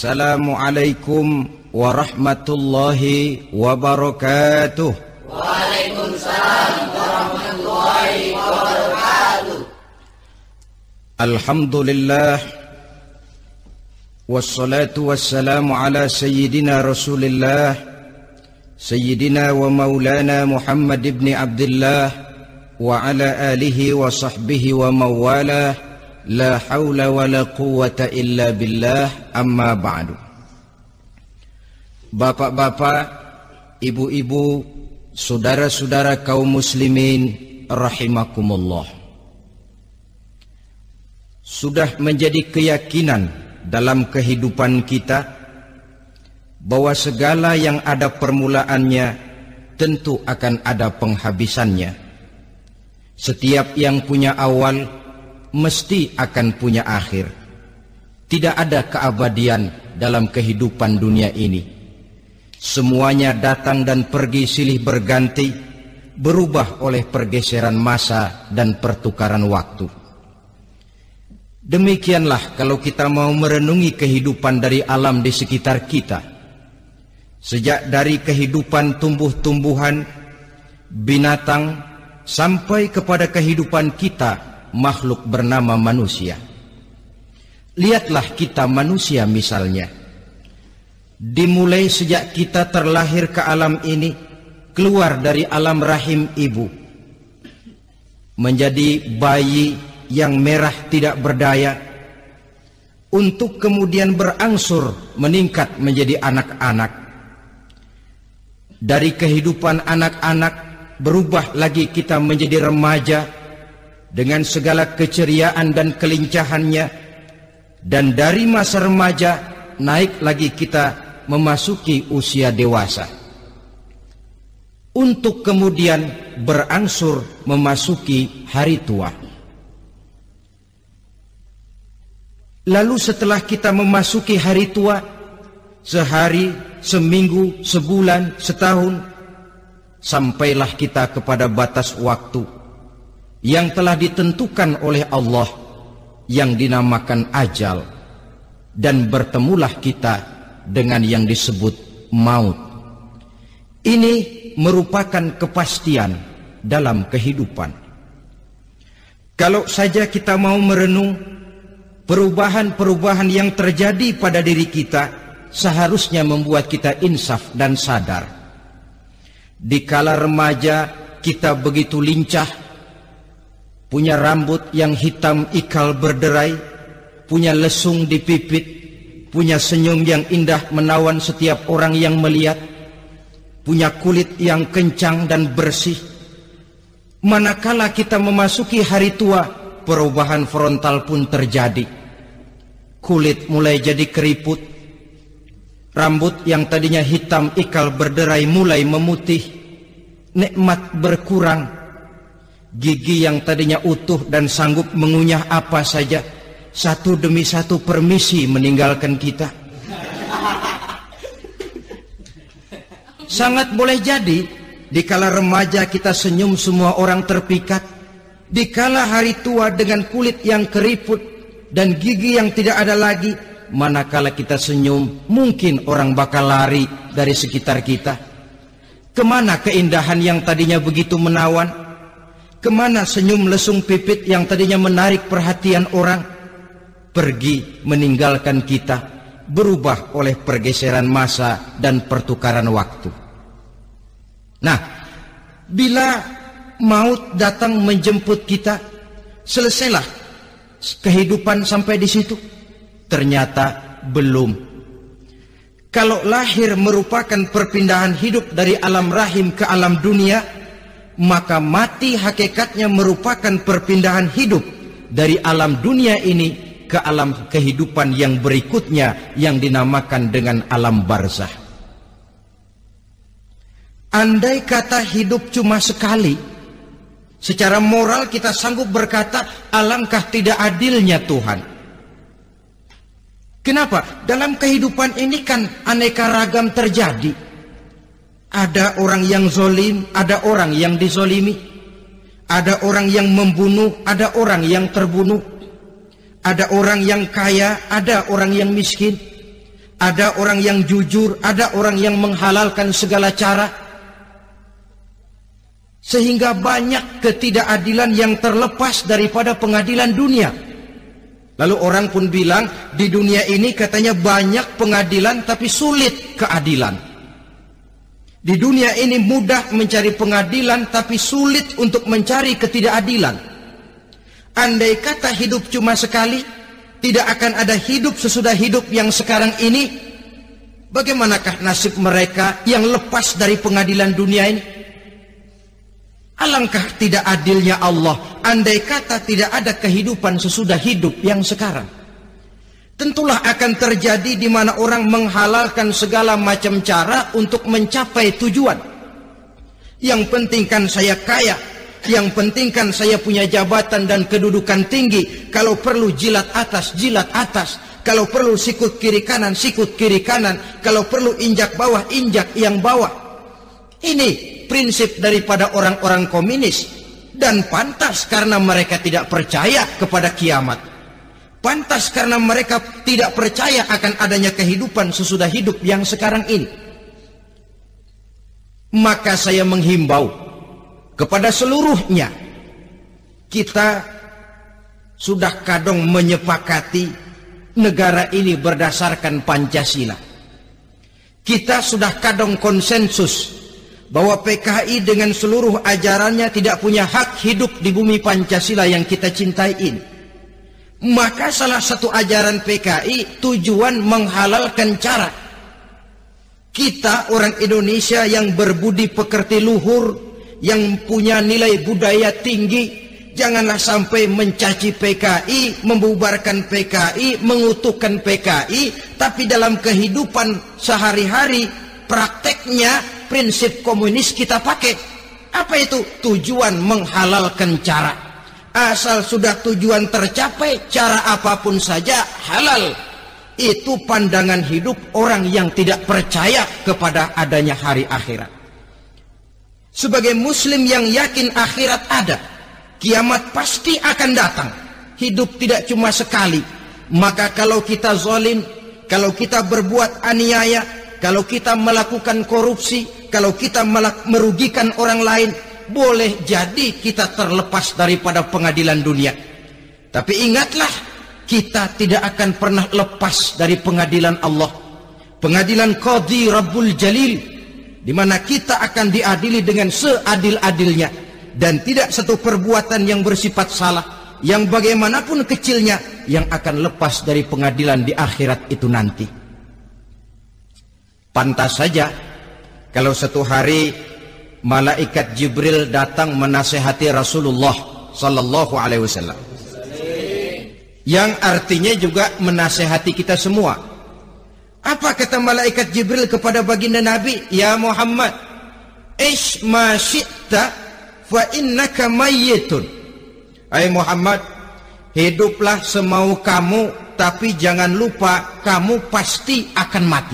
Assalamualaikum warahmatullahi wabarakatuh. Waalaikumsalam warahmatullahi wabarakatuh. Alhamdulillah wassalatu wassalamu ala sayyidina Rasulillah sayyidina wa maulana Muhammad ibn Abdullah wa ala alihi wa sahbihi wa mawalah. La haula wa la quwwata illa billah, amma ba'du. Bapak-bapak, ibu-ibu, saudara-saudara kaum muslimin rahimakumullah. Sudah menjadi keyakinan dalam kehidupan kita bahwa segala yang ada permulaannya tentu akan ada penghabisannya. Setiap yang punya awal mesti akan punya akhir. Tidak ada keabadian dalam kehidupan dunia ini. Semuanya datang dan pergi silih berganti, berubah oleh pergeseran masa dan pertukaran waktu. Demikianlah kalau kita mau merenungi kehidupan dari alam di sekitar kita. Sejak dari kehidupan tumbuh-tumbuhan, binatang, sampai kepada kehidupan kita, makhluk bernama manusia. Lihatlah kita manusia misalnya. Dimulai sejak kita terlahir ke alam ini, keluar dari alam rahim ibu, menjadi bayi yang merah tidak berdaya, untuk kemudian berangsur meningkat menjadi anak-anak. Dari kehidupan anak-anak berubah lagi kita menjadi remaja dengan segala keceriaan dan kelincahannya, dan dari masa remaja naik lagi kita memasuki usia dewasa, untuk kemudian berangsur memasuki hari tua. Lalu setelah kita memasuki hari tua, sehari, seminggu, sebulan, setahun, sampailah kita kepada batas waktu yang telah ditentukan oleh Allah, yang dinamakan ajal, dan bertemulah kita dengan yang disebut maut. Ini merupakan kepastian dalam kehidupan. Kalau saja kita mau merenung perubahan-perubahan yang terjadi pada diri kita, seharusnya membuat kita insaf dan sadar. Dikala remaja kita begitu lincah, punya rambut yang hitam ikal berderai, punya lesung di pipit, punya senyum yang indah menawan setiap orang yang melihat, punya kulit yang kencang dan bersih. Manakala kita memasuki hari tua, perubahan frontal pun terjadi. Kulit mulai jadi keriput, rambut yang tadinya hitam ikal berderai mulai memutih, nikmat berkurang. Gigi yang tadinya utuh dan sanggup mengunyah apa saja, satu demi satu permisi meninggalkan kita. Sangat boleh jadi dikala remaja kita senyum semua orang terpikat, dikala hari tua dengan kulit yang keriput dan gigi yang tidak ada lagi, manakala kita senyum mungkin orang bakal lari dari sekitar kita. Kemana keindahan yang tadinya begitu menawan? Kemana senyum lesung pipit yang tadinya menarik perhatian orang? Pergi meninggalkan kita, berubah oleh pergeseran masa dan pertukaran waktu. Nah, bila maut datang menjemput kita, selesailah kehidupan sampai di situ? Ternyata belum. Kalau lahir merupakan perpindahan hidup dari alam rahim ke alam dunia, maka mati hakikatnya merupakan perpindahan hidup dari alam dunia ini ke alam kehidupan yang berikutnya, yang dinamakan dengan alam barzah. Andai kata hidup cuma sekali, secara moral kita sanggup berkata, alangkah tidak adilnya Tuhan. Kenapa? Dalam kehidupan ini kan aneka ragam terjadi. Ada orang yang zolim, ada orang yang dizolimi. Ada orang yang membunuh, ada orang yang terbunuh. Ada orang yang kaya, ada orang yang miskin. ada orang yang jujur, ada orang yang menghalalkan segala cara. Sehingga banyak ketidakadilan yang terlepas daripada pengadilan dunia. Lalu orang pun bilang, di dunia ini katanya banyak pengadilan tapi sulit keadilan. Di dunia ini mudah mencari pengadilan tapi sulit untuk mencari ketidakadilan. Andai kata hidup cuma sekali, tidak akan ada hidup sesudah hidup yang sekarang ini. Bagaimanakah nasib mereka yang lepas dari pengadilan dunia ini? Alangkah tidak adilnya Allah, andai kata tidak ada kehidupan sesudah hidup yang sekarang. Tentulah akan terjadi di mana orang menghalalkan segala macam cara untuk mencapai tujuan. Yang penting kan saya kaya, yang penting kan saya punya jabatan dan kedudukan tinggi. Kalau perlu jilat atas, kalau perlu sikut kiri kanan, sikut kiri kanan, kalau perlu injak bawah, injak yang bawah. Ini prinsip daripada orang-orang komunis, dan pantas karena mereka tidak percaya kepada kiamat. Pantas karena mereka tidak percaya akan adanya kehidupan sesudah hidup yang sekarang ini. Maka saya menghimbau kepada seluruhnya, kita sudah kadung menyepakati negara ini berdasarkan Pancasila. Kita sudah kadung konsensus bahwa PKI dengan seluruh ajarannya tidak punya hak hidup di bumi Pancasila yang kita cintai ini. Maka salah satu ajaran PKI tujuan menghalalkan cara. Kita orang Indonesia yang berbudi pekerti luhur, yang punya nilai budaya tinggi, janganlah sampai mencaci PKI, membubarkan PKI, mengutukkan PKI, tapi dalam kehidupan sehari-hari prakteknya prinsip komunis kita pakai. Apa itu? Tujuan menghalalkan cara. Asal sudah tujuan tercapai, cara apapun saja halal. Itu pandangan hidup orang yang tidak percaya kepada adanya hari akhirat. Sebagai muslim yang yakin akhirat ada, kiamat pasti akan datang. Hidup tidak cuma sekali. Maka kalau kita zalim, kalau kita berbuat aniaya, kalau kita melakukan korupsi, kalau kita merugikan orang lain, boleh jadi kita terlepas daripada pengadilan dunia. Tapi ingatlah, kita tidak akan pernah lepas dari pengadilan Allah. Pengadilan Qadhi Rabbul Jalil, di mana kita akan diadili dengan seadil-adilnya. Dan tidak satu perbuatan yang bersifat salah, yang bagaimanapun kecilnya, yang akan lepas dari pengadilan di akhirat itu nanti. Pantas saja kalau satu hari malaikat Jibril datang menasihati Rasulullah sallallahu alaihi wasallam, yang artinya juga menasihati kita semua. Apa kata malaikat Jibril kepada baginda Nabi? Ya Muhammad, ish ma syi'ta fa innaka mayyitun. Hai Muhammad, hiduplah semau kamu, tapi jangan lupa kamu pasti akan mati.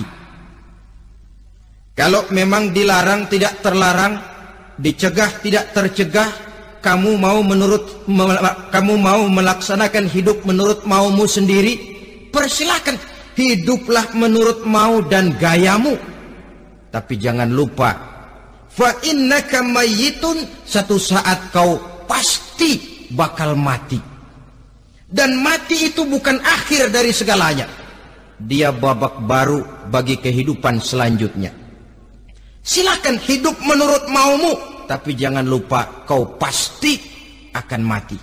Kalau memang dilarang tidak terlarang, dicegah tidak tercegah, kamu mau melaksanakan hidup menurut maumu sendiri, persilakan, hiduplah menurut mau dan gayamu. Tapi jangan lupa, fa innaka mayyitun, satu saat kau pasti bakal mati. Dan mati itu bukan akhir dari segalanya. Dia babak baru bagi kehidupan selanjutnya. Silakan hidup menurut maumu, tapi jangan lupa kau pasti akan mati.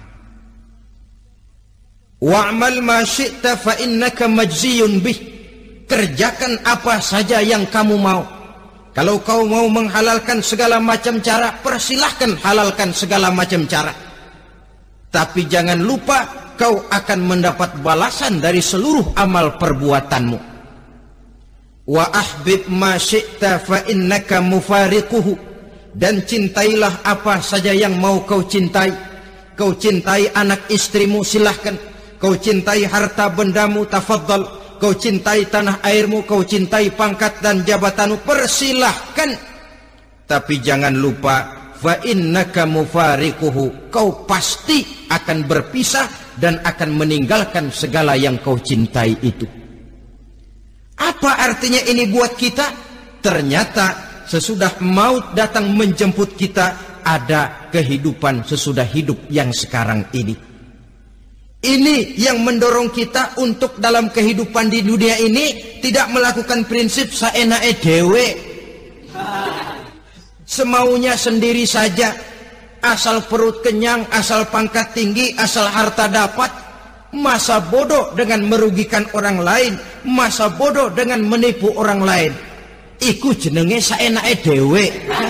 Wa'mal ma syi'ta fa innaka majziyun bih. Kerjakan apa saja yang kamu mau. Kalau kau mau menghalalkan segala macam cara, persilahkan halalkan segala macam cara. Tapi jangan lupa kau akan mendapat balasan dari seluruh amal perbuatanmu. Wa ahbib ma syi'ta fa innaka mufariquhu. Dan cintailah apa saja yang mau kau cintai. Kau cintai anak istrimu, silahkan. Kau cintai harta bendamu, tafadhal. Kau cintai tanah airmu, kau cintai pangkat dan jabatanmu, persilahkan. Tapi jangan lupa, fa innaka mufariquhu, kau pasti akan berpisah dan akan meninggalkan segala yang kau cintai itu. Apa Apa artinya ini buat kita? Ternyata sesudah maut datang menjemput kita, ada kehidupan sesudah hidup yang sekarang ini. Ini yang mendorong kita untuk dalam kehidupan di dunia ini tidak melakukan prinsip saenake dewe, semaunya sendiri saja, asal perut kenyang, asal pangkat tinggi, asal harta dapat. Masa bodoh dengan merugikan orang lain, masa bodoh dengan menipu orang lain. Iku jenenge saenake dewe.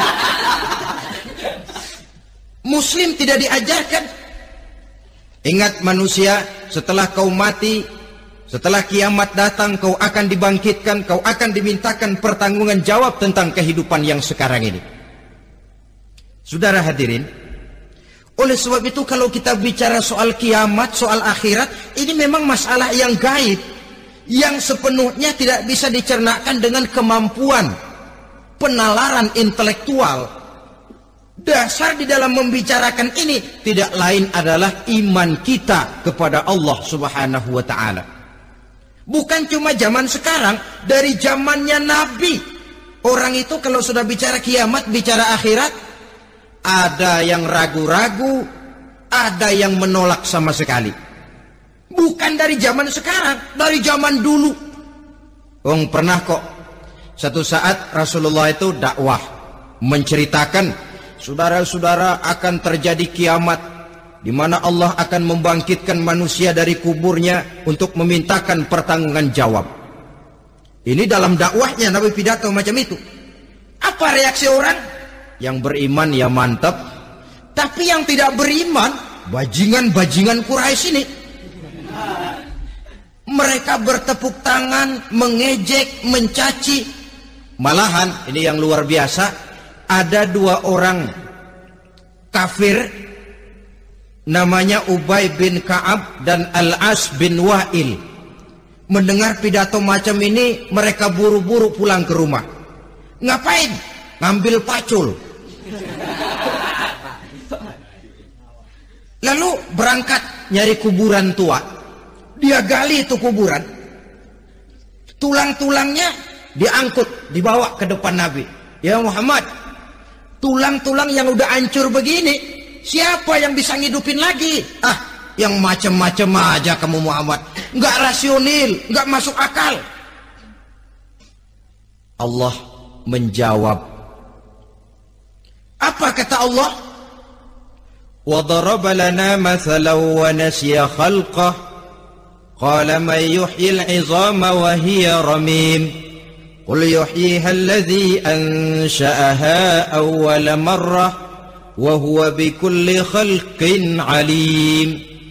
Muslim tidak diajarkan. Ingat manusia, setelah kau mati, setelah kiamat datang, kau akan dibangkitkan, kau akan dimintakan pertanggungan jawab tentang kehidupan yang sekarang ini. Saudara hadirin, oleh sebab itu kalau kita bicara soal kiamat, soal akhirat, ini memang masalah yang gaib, yang sepenuhnya tidak bisa dicernakan dengan kemampuan penalaran intelektual. Dasar di dalam membicarakan ini tidak lain adalah iman kita kepada Allah Subhanahu wa ta'ala. Bukan cuma zaman sekarang, dari zamannya Nabi. Orang itu kalau sudah bicara kiamat, bicara akhirat, ada yang ragu-ragu, ada yang menolak sama sekali. Bukan dari zaman sekarang, dari zaman dulu. Pernah kok satu saat Rasulullah itu dakwah, menceritakan, saudara-saudara, akan terjadi kiamat, di mana Allah akan membangkitkan manusia dari kuburnya untuk memintakan pertanggungan jawab. Ini dalam dakwahnya Nabi pidato macam itu. Apa reaksi orang? Yang beriman ya mantap, tapi yang tidak beriman, bajingan-bajingan Quraisy ini, mereka bertepuk tangan, mengejek, mencaci. Malahan ini yang luar biasa, ada dua orang kafir, namanya Ubay bin Ka'ab dan Al-As bin Wa'il. Mendengar pidato macam ini, mereka buru-buru pulang ke rumah. Ngapain? Ngambil pacul. Lalu berangkat nyari kuburan tua. Dia gali itu kuburan, tulang-tulangnya diangkut, dibawa ke depan Nabi. Ya Muhammad, tulang-tulang yang udah hancur begini, siapa yang bisa ngidupin lagi? Yang macam-macam aja kamu Muhammad, nggak rasional, nggak masuk akal. Allah menjawab. Apa kata Allah? وَضَرَبَ لَنَا مَثَلًا وَنَسِيَ خَلْقَهُ قَالَ مَنْ يُحْيِي الْعِظَامَ وَهِيَ رَمِيمٌ قُلْ يُحْيِيهَا الَّذِي أَنْشَأَهَا أَوَّلَ مَرَّةٍ وَهُوَ بِكُلِّ خَلْقٍ عَلِيمٌ.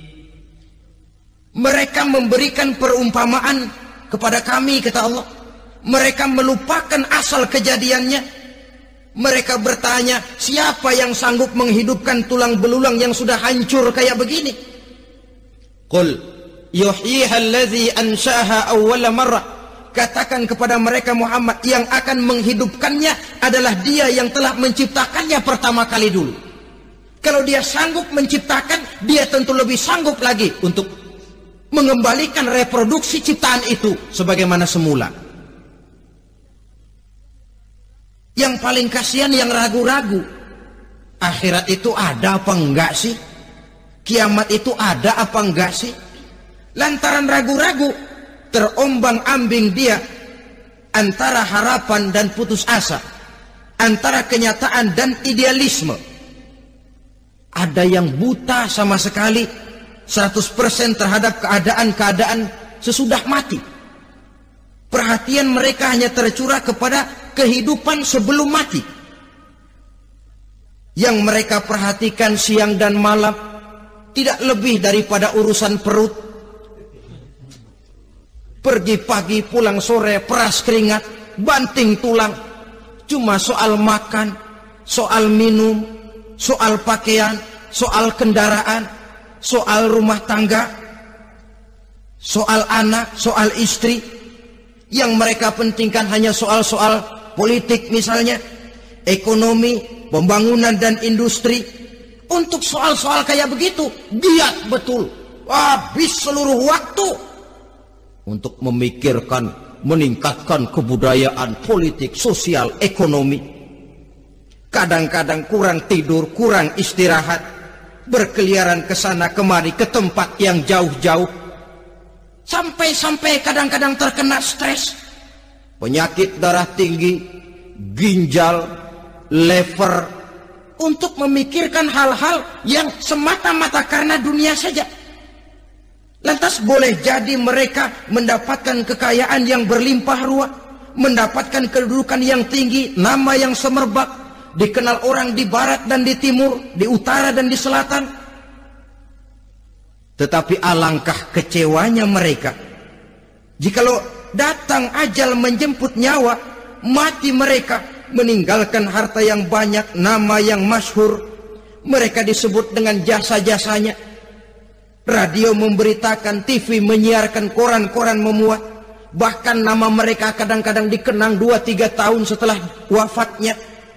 Mereka memberikan perumpamaan kepada kami, kata Allah. Mereka melupakan asal kejadiannya. Mereka bertanya, siapa yang sanggup menghidupkan tulang belulang yang sudah hancur kayak begini? Qul yuhyiha allazi ansha'aha awwala marrah. Katakan kepada mereka Muhammad, yang akan menghidupkannya adalah Dia yang telah menciptakannya pertama kali dulu. Kalau Dia sanggup menciptakan, Dia tentu lebih sanggup lagi untuk mengembalikan reproduksi ciptaan itu sebagaimana semula. Yang paling kasihan yang ragu-ragu. Akhirat itu ada apa enggak sih? Kiamat itu ada apa enggak sih? Lantaran ragu-ragu, terombang-ambing dia antara harapan dan putus asa, antara kenyataan dan idealisme. Ada yang buta sama sekali 100% terhadap keadaan-keadaan sesudah mati. Perhatian mereka hanya tercurah kepada kehidupan sebelum mati. Yang mereka perhatikan siang dan malam tidak lebih daripada urusan perut. Pergi pagi, pulang sore, peras keringat, banting tulang. Cuma soal makan, soal minum, soal pakaian, soal kendaraan, soal rumah tangga, soal anak, soal istri. Yang mereka pentingkan hanya soal-soal politik misalnya, ekonomi, pembangunan dan industri. Untuk soal-soal kayak begitu, giat betul. Habis seluruh waktu untuk memikirkan meningkatkan kebudayaan, politik, sosial, ekonomi. Kadang-kadang kurang tidur, kurang istirahat, berkeliaran ke sana kemari ke tempat yang jauh-jauh, sampai kadang-kadang terkena stres, penyakit darah tinggi, ginjal, lever, untuk memikirkan hal-hal yang semata-mata karena dunia saja. Lantas boleh jadi mereka mendapatkan kekayaan yang berlimpah ruah, mendapatkan kedudukan yang tinggi, nama yang semerbak, dikenal orang di barat dan di timur, di utara dan di selatan. Tetapi alangkah kecewanya mereka jikalau datang ajal menjemput nyawa, mati mereka, meninggalkan harta yang banyak, nama yang masyhur. Mereka disebut dengan jasa-jasanya. Radio memberitakan, TV menyiarkan, koran-koran memuat. Bahkan nama mereka kadang-kadang dikenang 2-3 tahun setelah wafatnya.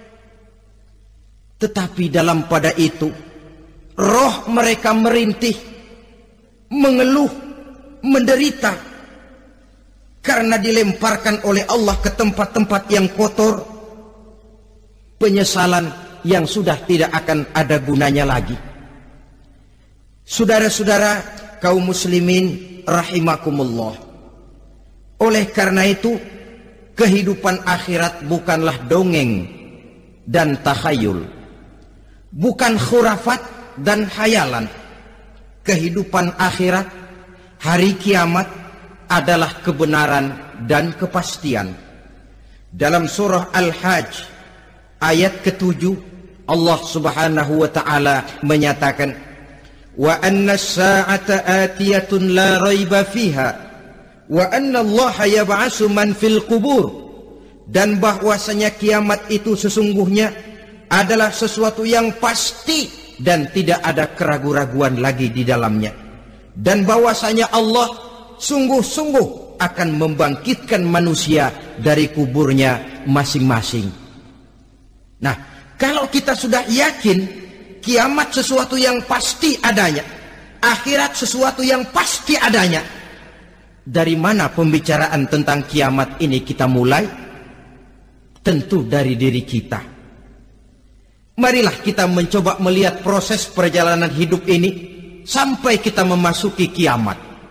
Tetapi dalam pada itu, roh mereka merintih, mengeluh, menderita, karena dilemparkan oleh Allah ke tempat-tempat yang kotor. Penyesalan yang sudah tidak akan ada gunanya lagi. Saudara-saudara kaum muslimin rahimakumullah. Oleh karena itu, kehidupan akhirat bukanlah dongeng dan takhayul, bukan khurafat dan hayalan. Kehidupan akhirat, hari kiamat adalah kebenaran dan kepastian. Dalam surah Al-Hajj ayat ke-7, Allah Subhanahu wa taala menyatakan, wa anna as-sa'ata atiyatun la raiba fiha wa anna Allah yab'atsu man fil qubur, dan bahwasanya kiamat itu sesungguhnya adalah sesuatu yang pasti dan tidak ada keraguan-raguan lagi di dalamnya, dan bahwasanya Allah sungguh-sungguh akan membangkitkan manusia dari kuburnya masing-masing. Nah, kalau kita sudah yakin kiamat sesuatu yang pasti adanya, akhirat sesuatu yang pasti adanya, dari mana pembicaraan tentang kiamat ini kita mulai? Tentu dari diri kita. Marilah kita mencoba melihat proses perjalanan hidup ini sampai kita memasuki kiamat.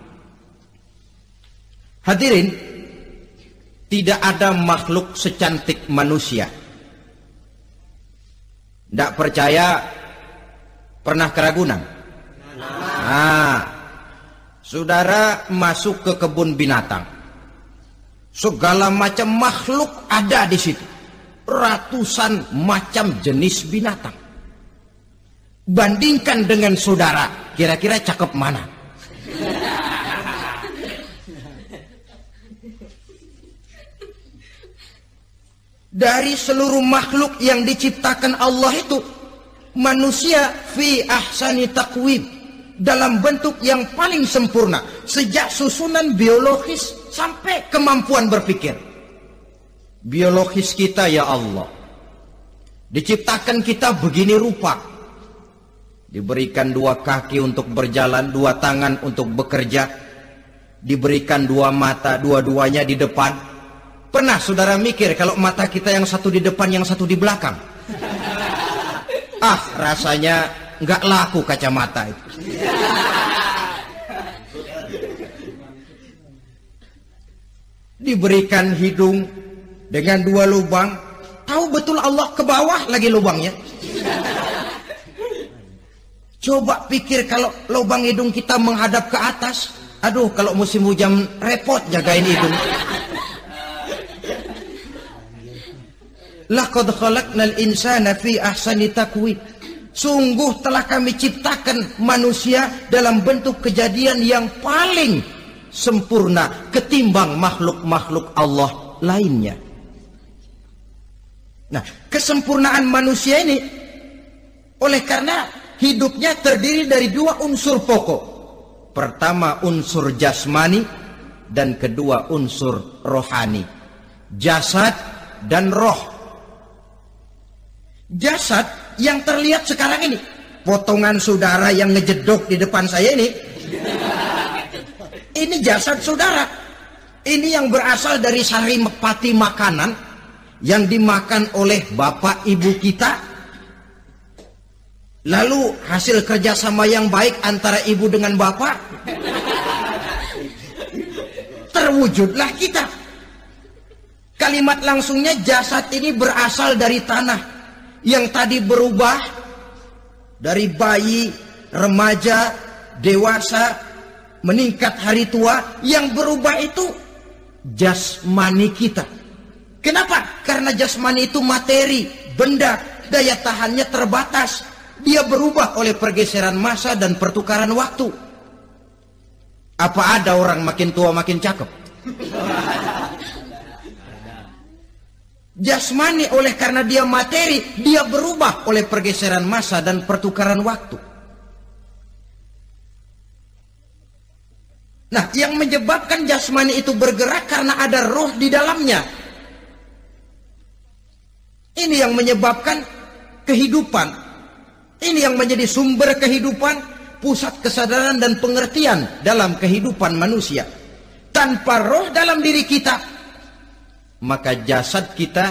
Hadirin, tidak ada makhluk secantik manusia. Tidak percaya, pernah keragunan? Nah, saudara masuk ke kebun binatang, segala macam makhluk ada di situ, ratusan macam jenis binatang. Bandingkan dengan saudara, kira-kira cakep mana? Dari seluruh makhluk yang diciptakan Allah itu, manusia fi ahsani taqwim, dalam bentuk yang paling sempurna, sejak susunan biologis sampai kemampuan berpikir. Biologis kita ya Allah, diciptakan kita begini rupa, diberikan 2 kaki untuk berjalan, 2 tangan untuk bekerja, diberikan 2 mata, dua-duanya di depan. Pernah saudara mikir kalau mata kita yang satu di depan, yang satu di belakang? Ah, rasanya nggak laku kacamata itu. Diberikan hidung dengan 2 lubang, tahu betul Allah ke bawah lagi lubangnya. Coba pikir kalau lubang hidung kita menghadap ke atas, aduh, kalau musim hujan repot jagain hidung. Laqad khalaqnal insana fi ahsani taqwim. Sungguh telah kami ciptakan manusia dalam bentuk kejadian yang paling sempurna ketimbang makhluk-makhluk Allah lainnya. Nah, kesempurnaan manusia ini oleh karena hidupnya terdiri dari 2 unsur pokok. Pertama unsur jasmani dan kedua unsur rohani, jasad dan roh. Jasad yang terlihat sekarang ini, potongan saudara yang ngejedok di depan saya ini jasad saudara. Ini yang berasal dari saripati makanan yang dimakan oleh bapak ibu kita. Lalu hasil kerjasama yang baik antara ibu dengan bapak, terwujudlah kita. Kalimat langsungnya, jasad ini berasal dari tanah yang tadi berubah dari bayi, remaja, dewasa, meningkat hari tua. Yang berubah itu jasmani kita. Kenapa? Karena jasmani itu materi, benda, daya tahannya terbatas. Dia berubah oleh pergeseran masa dan pertukaran waktu. Apa ada orang makin tua makin cakep? Jasmani oleh karena dia materi, dia berubah oleh pergeseran masa dan pertukaran waktu. Nah, yang menyebabkan jasmani itu bergerak karena ada roh di dalamnya. Ini yang menyebabkan kehidupan. Ini yang menjadi sumber kehidupan, pusat kesadaran dan pengertian dalam kehidupan manusia. Tanpa roh dalam diri kita, maka jasad kita,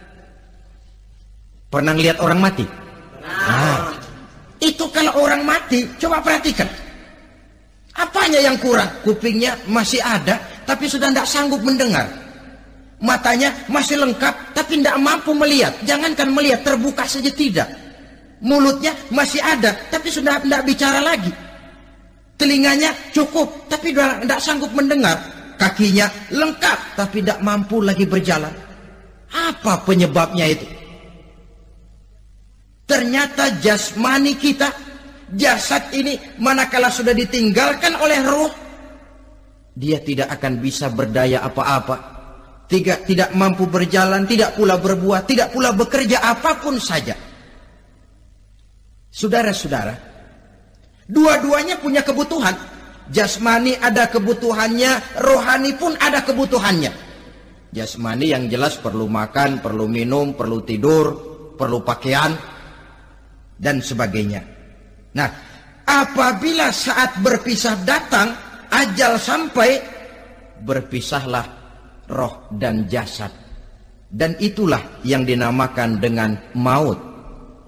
pernah lihat orang mati? Nah, itu kalau orang mati, coba perhatikan. Apanya yang kurang? Kupingnya masih ada, tapi sudah tidak sanggup mendengar. Matanya masih lengkap, tapi tidak mampu melihat. Jangankan melihat, terbuka saja tidak. Mulutnya masih ada, tapi sudah tidak bicara lagi. Telinganya cukup, tapi sudah tidak sanggup mendengar. Kakinya lengkap, tapi tidak mampu lagi berjalan. Apa penyebabnya itu? Ternyata jasmani kita, jasad ini, manakala sudah ditinggalkan oleh roh, dia tidak akan bisa berdaya apa-apa. Tidak mampu berjalan, tidak pula berbuat, tidak pula bekerja apapun saja. Saudara-saudara, dua-duanya punya kebutuhan. Jasmani ada kebutuhannya, rohani pun ada kebutuhannya. Jasmani yang jelas perlu makan, perlu minum, perlu tidur, perlu pakaian, dan sebagainya. Nah, apabila saat berpisah datang, ajal sampai, berpisahlah roh dan jasad. Dan itulah yang dinamakan dengan maut.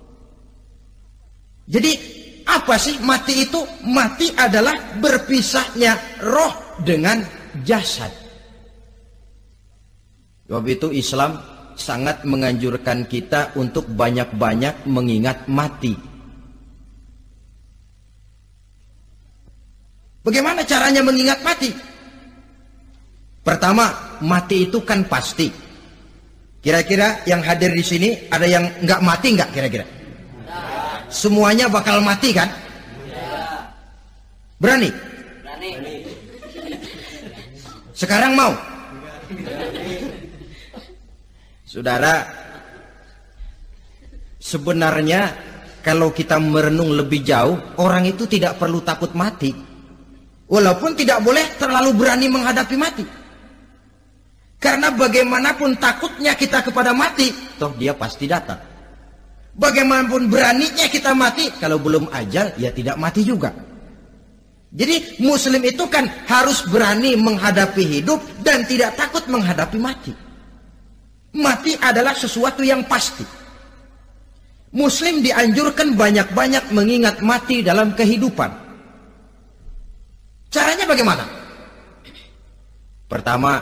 Jadi apa sih mati itu? Mati adalah berpisahnya roh dengan jasad. Sebab itu Islam sangat menganjurkan kita untuk banyak-banyak mengingat mati. Bagaimana caranya mengingat mati? Pertama, mati itu kan pasti. Kira-kira yang hadir di sini ada yang nggak mati nggak kira-kira? Semuanya bakal mati kan? Berani? Berani. Sekarang mau? Saudara, sebenarnya kalau kita merenung lebih jauh, orang itu tidak perlu takut mati. Walaupun tidak boleh terlalu berani menghadapi mati. Karena bagaimanapun takutnya kita kepada mati, toh dia pasti datang. Bagaimanapun beraninya kita mati, kalau belum ajal, ya tidak mati juga. Jadi muslim itu kan harus berani menghadapi hidup dan tidak takut menghadapi mati. Mati adalah sesuatu yang pasti. Muslim dianjurkan banyak-banyak mengingat mati dalam kehidupan. Caranya bagaimana? Pertama,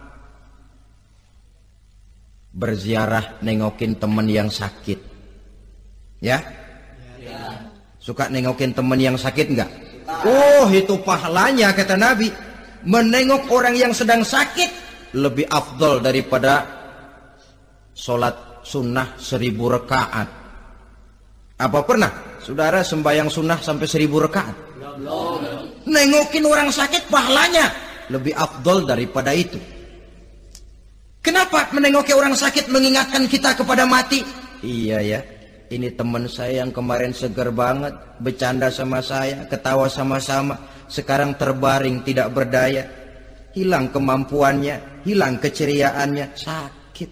berziarah nengokin teman yang sakit. Ya? Suka nengokin teman yang sakit enggak? Oh, itu pahalanya kata Nabi. Menengok orang yang sedang sakit lebih afdol daripada sholat sunnah 1000 rakaat. Apa pernah saudara sembahyang sunnah sampai 1000 rakaat? Nengokin orang sakit pahalanya lebih afdol daripada itu. Kenapa menengoki orang sakit mengingatkan kita kepada mati? Iya ya. Ini teman saya yang kemarin seger banget, bercanda sama saya, ketawa sama-sama, sekarang terbaring tidak berdaya, hilang kemampuannya, hilang keceriaannya, sakit.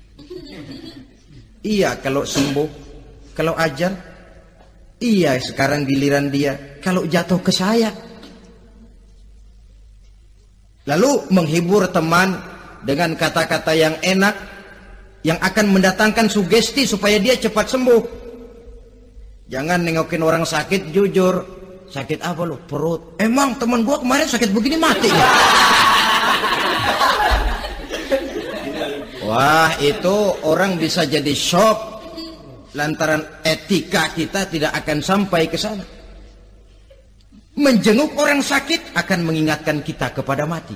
Iya kalau sembuh, kalau ajal, iya sekarang giliran dia, kalau jatuh ke saya. Lalu menghibur teman dengan kata-kata yang enak, yang akan mendatangkan sugesti supaya dia cepat sembuh. Jangan nengokin orang sakit jujur. Sakit apa lo? Perut. Emang teman gua kemarin sakit begini mati ya? Wah, itu orang bisa jadi shock lantaran etika kita tidak akan sampai ke sana. Menjenguk orang sakit akan mengingatkan kita kepada mati.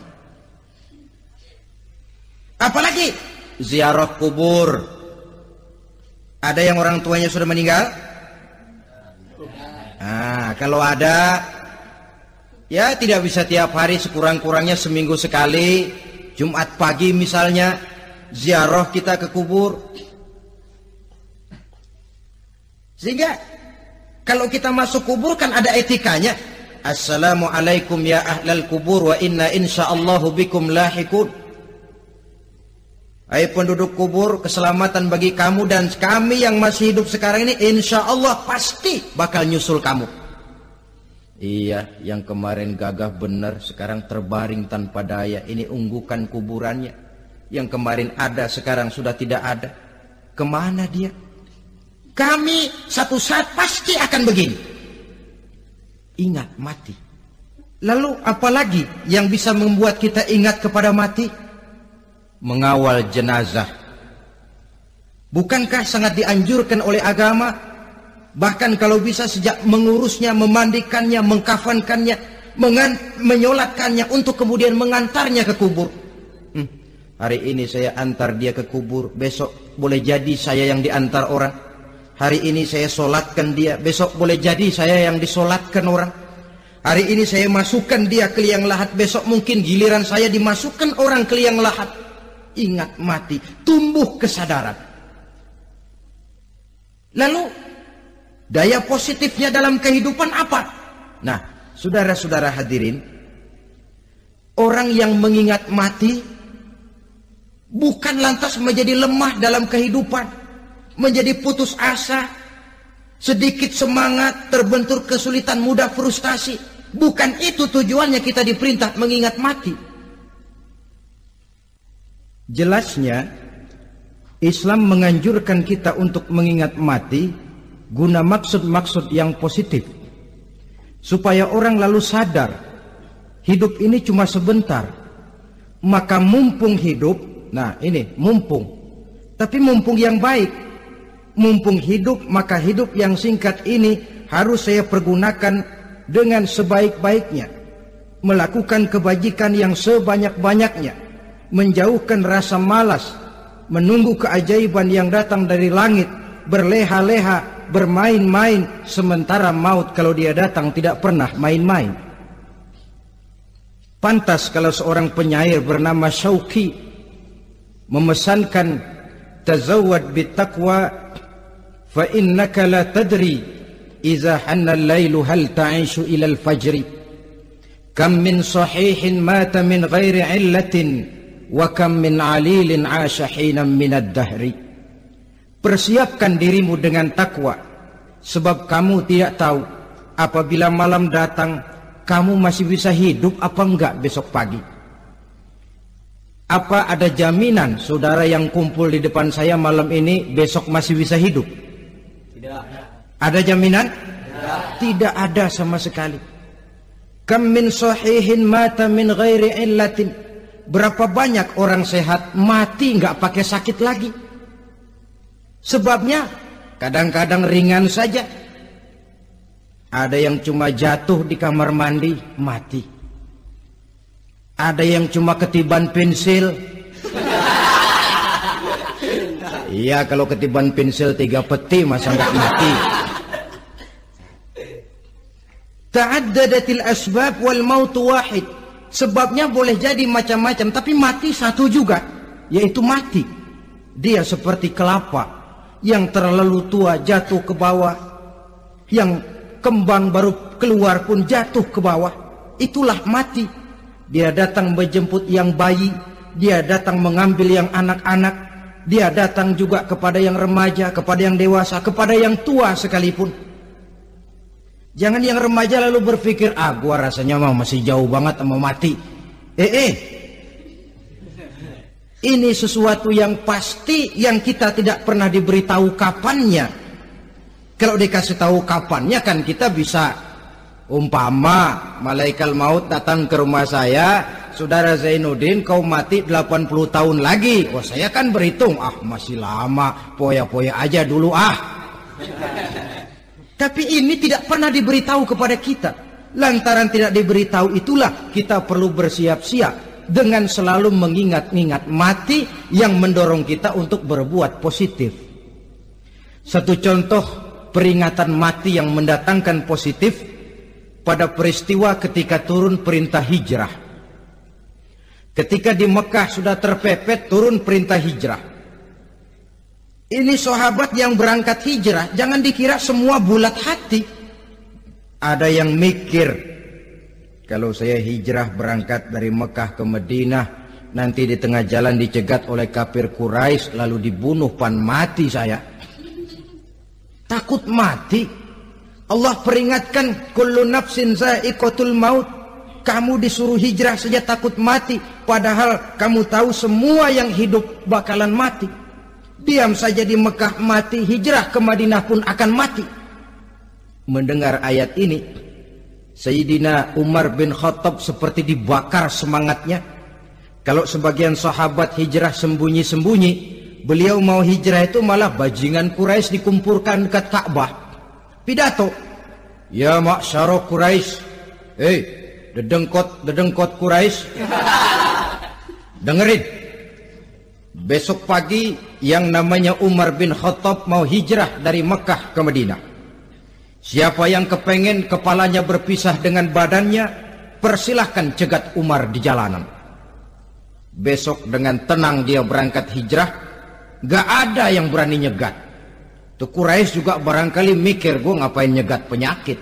Apalagi ziarah kubur. Ada yang orang tuanya sudah meninggal? Nah, kalau ada, ya tidak bisa tiap hari, sekurang-kurangnya seminggu sekali, Jumat pagi misalnya, ziarah kita ke kubur. Sehingga kalau kita masuk kubur kan ada etikanya. Assalamualaikum ya ahlal kubur wa inna insyaallahu bikum lahikun. Hai penduduk kubur, keselamatan bagi kamu dan kami yang masih hidup sekarang ini insya Allah pasti bakal nyusul kamu. Iya, yang kemarin gagah benar sekarang terbaring tanpa daya. Ini unggukan kuburannya. Yang kemarin ada sekarang sudah tidak ada. Kemana dia? Kami satu saat pasti akan begini. Ingat mati. Lalu apalagi yang bisa membuat kita ingat kepada mati? Mengawal jenazah. Bukankah sangat dianjurkan oleh agama? Bahkan kalau bisa sejak mengurusnya, memandikannya, mengkafankannya, menyolatkannya untuk kemudian mengantarnya ke kubur. Hari ini saya antar dia ke kubur, besok boleh jadi saya yang diantar orang. Hari ini saya solatkan dia, besok boleh jadi saya yang disolatkan orang. Hari ini saya masukkan dia ke liang lahat, besok mungkin giliran saya dimasukkan orang ke liang lahat. Ingat mati, tumbuh kesadaran. Lalu daya positifnya dalam kehidupan apa? Nah, saudara-saudara hadirin, orang yang mengingat mati bukan lantas menjadi lemah dalam kehidupan, menjadi putus asa, sedikit semangat, terbentur kesulitan, mudah frustasi. Bukan itu tujuannya kita diperintah mengingat mati. Jelasnya Islam menganjurkan kita untuk mengingat mati guna maksud-maksud yang positif, supaya orang lalu sadar hidup ini cuma sebentar. Maka mumpung hidup, nah ini mumpung, tapi mumpung yang baik. Mumpung hidup, maka hidup yang singkat ini harus saya pergunakan dengan sebaik-baiknya, melakukan kebajikan yang sebanyak-banyaknya, menjauhkan rasa malas, menunggu keajaiban yang datang dari langit, berleha-leha, bermain-main, sementara maut kalau dia datang tidak pernah main-main. Pantas kalau seorang penyair bernama Syauqi memesankan, tazawwad bittaqwa fa innaka la tadri idza hanna al-lailu hal ta'ishu ila al-fajri, kam min sahihin mata min ghairi illatin wa kam min alilin 'asha hinan minad dahri. Persiapkan dirimu dengan takwa, sebab kamu tidak tahu apabila malam datang kamu masih bisa hidup apa enggak besok pagi. Apa ada jaminan saudara yang kumpul di depan saya malam ini besok masih bisa hidup? Tidak. Ada jaminan? Tidak ada sama sekali. Kam min sahihin mata min ghairi illatin. Berapa banyak orang sehat mati nggak pakai sakit lagi. Sebabnya kadang-kadang ringan saja. Ada yang cuma jatuh di kamar mandi mati. Ada yang cuma ketiban pensil. Iya, kalau ketiban pensil 3 peti masa nggak mati. Ta'addadatil asbab wal mautu wahid. Sebabnya boleh jadi macam-macam, tapi mati satu juga, yaitu mati. Dia seperti kelapa yang terlalu tua jatuh ke bawah, yang kembang baru keluar pun jatuh ke bawah. Itulah mati. Dia datang menjemput yang bayi, dia datang mengambil yang anak-anak, dia datang juga kepada yang remaja, kepada yang dewasa, kepada yang tua sekalipun. Jangan yang remaja lalu berpikir, gua rasanya masih jauh banget mau mati. Ini sesuatu yang pasti yang kita tidak pernah diberitahu kapannya. Kalau dikasih tahu kapannya kan kita bisa, umpama malaikat maut datang ke rumah saya, saudara Zainuddin kau mati 80 tahun lagi. Oh saya kan berhitung, masih lama, poya-poya aja dulu Tapi ini tidak pernah diberitahu kepada kita. Lantaran tidak diberitahu itulah kita perlu bersiap-siap dengan selalu mengingat-ingat mati yang mendorong kita untuk berbuat positif. Satu contoh peringatan mati yang mendatangkan positif pada peristiwa ketika turun perintah hijrah. Ketika di Mekah sudah terpepet turun perintah hijrah. Ini sahabat yang berangkat hijrah, jangan dikira semua bulat hati. Ada yang mikir, kalau saya hijrah berangkat dari Mekah ke Madinah, nanti di tengah jalan dicegat oleh kafir Quraisy lalu dibunuh, mati saya. Takut mati. Allah peringatkan, kullu nafsin za'iqatul maut. Kamu disuruh hijrah saja takut mati, padahal kamu tahu semua yang hidup bakalan mati. Diam saja di Mekah mati, hijrah ke Madinah pun akan mati. Mendengar ayat ini, Sayyidina Umar bin Khattab seperti dibakar semangatnya. Kalau sebagian sahabat hijrah sembunyi-sembunyi, beliau mau hijrah itu malah bajingan Quraisy dikumpulkan dekat Ka'bah. Pidato, ya ma'syara Quraisy, dedengkot Quraisy, dengerin. Besok pagi yang namanya Umar bin Khattab mau hijrah dari Mekah ke Madinah. Siapa yang kepengen kepalanya berpisah dengan badannya, persilahkan cegat Umar di jalanan. Besok dengan tenang dia berangkat hijrah, gak ada yang berani nyegat. Tuh Quraisy juga barangkali mikir, gue ngapain nyegat penyakit.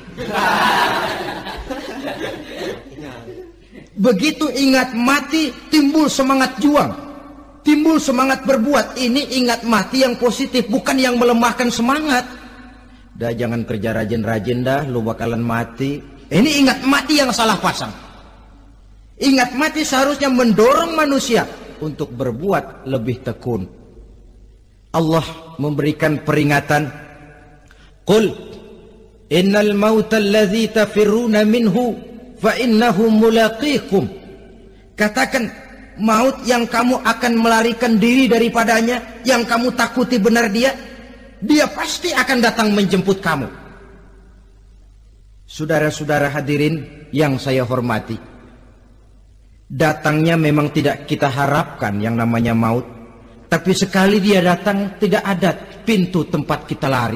Begitu ingat mati, timbul semangat juang, timbul semangat berbuat. Ini ingat mati yang positif, bukan yang melemahkan semangat. Dah jangan kerja rajin-rajin dah, lu bakalan mati. Ini ingat mati yang salah pasang. Ingat mati seharusnya mendorong manusia untuk berbuat lebih tekun. Allah memberikan peringatan, qul innal mauta alladzi tafirruna minhu fa innahu mulaqikum. Katakan, maut yang kamu akan melarikan diri daripadanya, yang kamu takuti benar dia pasti akan datang menjemput kamu. Saudara-saudara hadirin yang saya hormati, datangnya memang tidak kita harapkan yang namanya maut. Tapi sekali dia datang, tidak ada pintu tempat kita lari.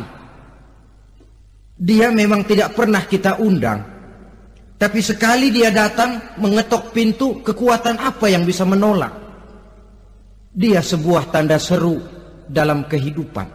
Dia memang tidak pernah kita undang. Tapi sekali dia datang, mengetok pintu, kekuatan apa yang bisa menolak? Dia sebuah tanda seru dalam kehidupan.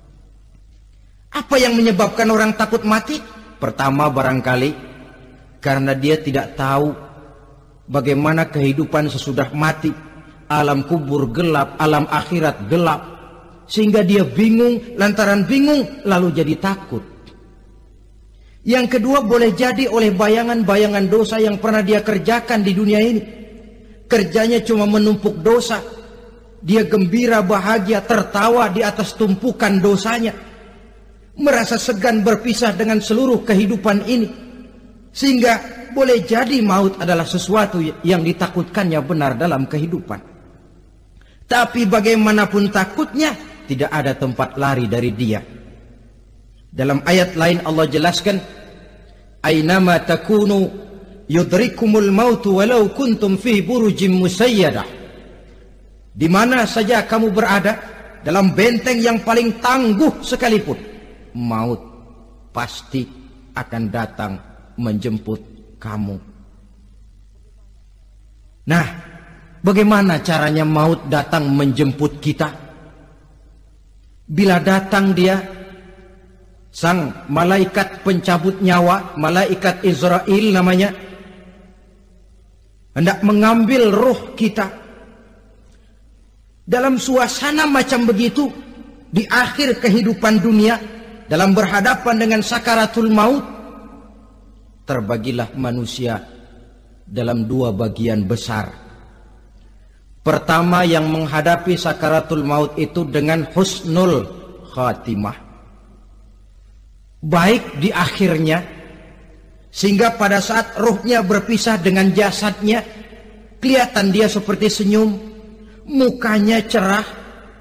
Apa yang menyebabkan orang takut mati? Pertama barangkali karena dia tidak tahu bagaimana kehidupan sesudah mati. Alam kubur gelap, alam akhirat gelap, sehingga dia bingung. Lantaran bingung lalu jadi takut. Yang kedua boleh jadi oleh bayangan-bayangan dosa yang pernah dia kerjakan di dunia ini. Kerjanya cuma menumpuk dosa. Dia gembira, bahagia, tertawa di atas tumpukan dosanya. Merasa segan berpisah dengan seluruh kehidupan ini. Sehingga boleh jadi maut adalah sesuatu yang ditakutkannya benar dalam kehidupan. Tapi bagaimanapun takutnya, tidak ada tempat lari dari dia. Dalam ayat lain Allah jelaskan, Aynama takunu yudrikumul mautu walau kuntum fi burujim musayyadah. Di mana saja kamu berada, dalam benteng yang paling tangguh sekalipun, maut pasti akan datang menjemput kamu. Nah, bagaimana caranya maut datang menjemput kita? Bila datang dia, sang malaikat pencabut nyawa, malaikat Israel namanya, hendak mengambil ruh kita. Dalam suasana macam begitu, di akhir kehidupan dunia, dalam berhadapan dengan sakaratul maut, terbagilah manusia dalam dua bagian besar. Pertama, yang menghadapi sakaratul maut itu dengan husnul khatimah, baik di akhirnya, sehingga pada saat ruhnya berpisah dengan jasadnya, kelihatan dia seperti senyum, mukanya cerah.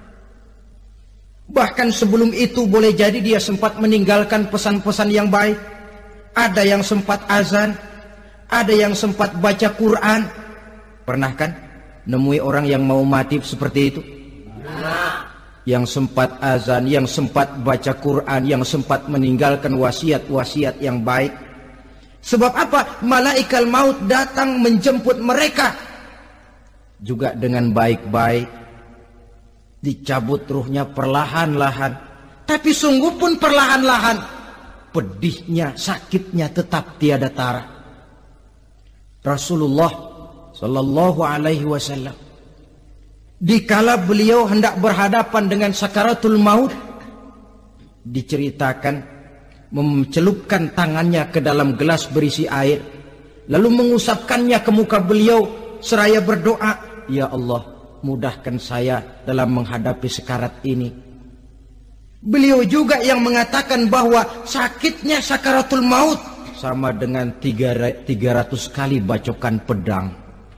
Bahkan sebelum itu boleh jadi dia sempat meninggalkan pesan-pesan yang baik. Ada yang sempat azan, ada yang sempat baca Quran. Pernah kan nemui orang yang mau mati seperti itu? Yang sempat azan, yang sempat baca Quran, yang sempat meninggalkan wasiat-wasiat yang baik. Sebab apa? Malaikat maut datang menjemput mereka juga dengan baik-baik. Dicabut ruhnya perlahan-lahan, tapi sungguh pun perlahan-lahan. Pedihnya, sakitnya tetap tiada tara. Rasulullah Sallallahu Alaihi Wasallam, dikala beliau hendak berhadapan dengan sakaratul maut, diceritakan mencelupkan tangannya ke dalam gelas berisi air, lalu mengusapkannya ke muka beliau seraya berdoa, "Ya Allah, mudahkan saya dalam menghadapi sekarat ini." Beliau juga yang mengatakan bahwa sakitnya sakaratul maut sama dengan 300 kali bacokan pedang.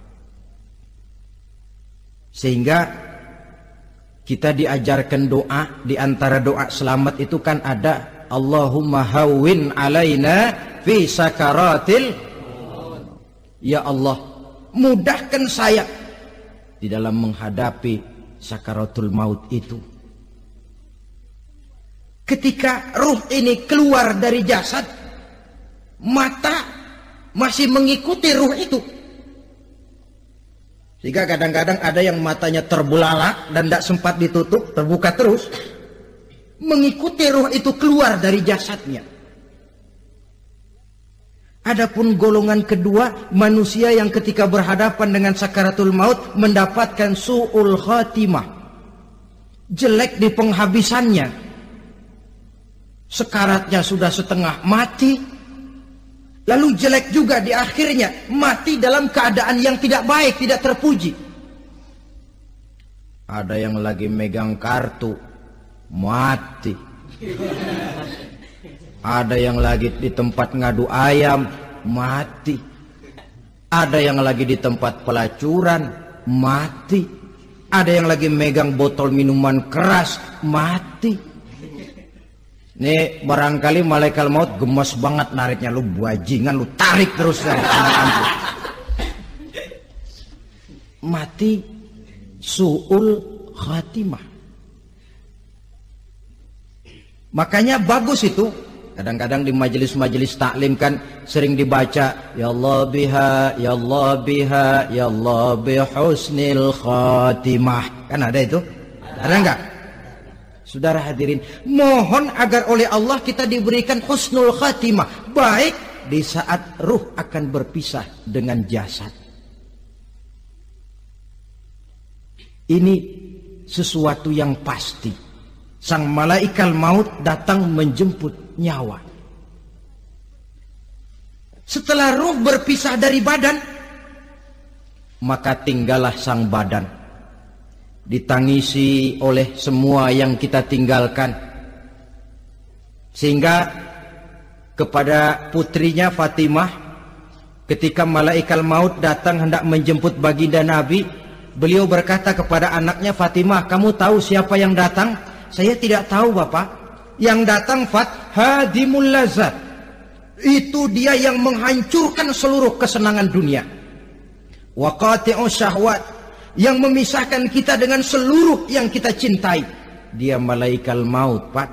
Sehingga kita diajarkan doa, di antara doa selamat itu kan ada Allahumma hawwin alaina fi sakaratil, ya Allah, mudahkan saya di dalam menghadapi sakaratul maut itu. Ketika ruh ini keluar dari jasad, mata masih mengikuti ruh itu. Sehingga kadang-kadang ada yang matanya terbelalak dan tidak sempat ditutup, terbuka terus, mengikuti ruh itu keluar dari jasadnya. Adapun golongan kedua, manusia yang ketika berhadapan dengan sakaratul maut mendapatkan su'ul khatimah, jelek di penghabisannya. Sekaratnya sudah setengah mati, lalu jelek juga di akhirnya, mati dalam keadaan yang tidak baik, tidak terpuji. Ada yang lagi megang kartu, mati. Ada yang lagi di tempat ngadu ayam, mati. Ada yang lagi di tempat pelacuran, mati. Ada yang lagi megang botol minuman keras, mati. Nih barangkali malaikat maut gemes banget nariknya, lu bajingan, lu tarik terus kan. Mati su'ul khatimah. Makanya bagus itu. Kadang-kadang di majelis-majelis taklim kan sering dibaca, ya Allah biha, ya Allah biha, ya Allah bihusnil khatimah. Kan ada itu? Ada enggak? Saudara hadirin, mohon agar oleh Allah kita diberikan husnul khatimah, baik di saat ruh akan berpisah dengan jasad. Ini sesuatu yang pasti. Sang malaikat maut datang menjemput nyawa. Setelah ruh berpisah dari badan, maka tinggallah sang badan, ditangisi oleh semua yang kita tinggalkan. Sehingga kepada putrinya Fatimah, ketika malaikat maut datang hendak menjemput baginda Nabi, beliau berkata kepada anaknya, Fatimah, kamu tahu siapa yang datang? Saya tidak tahu, Bapak. Yang datang hadimul lazat, itu dia yang menghancurkan seluruh kesenangan dunia. Wa qati'us syahwat, yang memisahkan kita dengan seluruh yang kita cintai. Dia malaikat maut, Pak.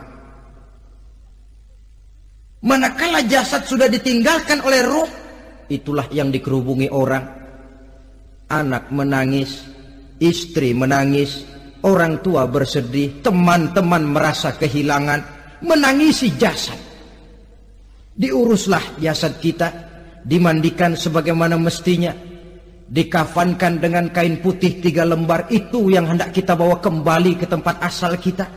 Manakala jasad sudah ditinggalkan oleh ruh, itulah yang dikerubungi orang. Anak menangis, istri menangis, orang tua bersedih, teman-teman merasa kehilangan, menangisi jasad. Diuruslah jasad kita, dimandikan sebagaimana mestinya, dikafankan dengan kain putih 3 lembar, itu yang hendak kita bawa kembali ke tempat asal kita.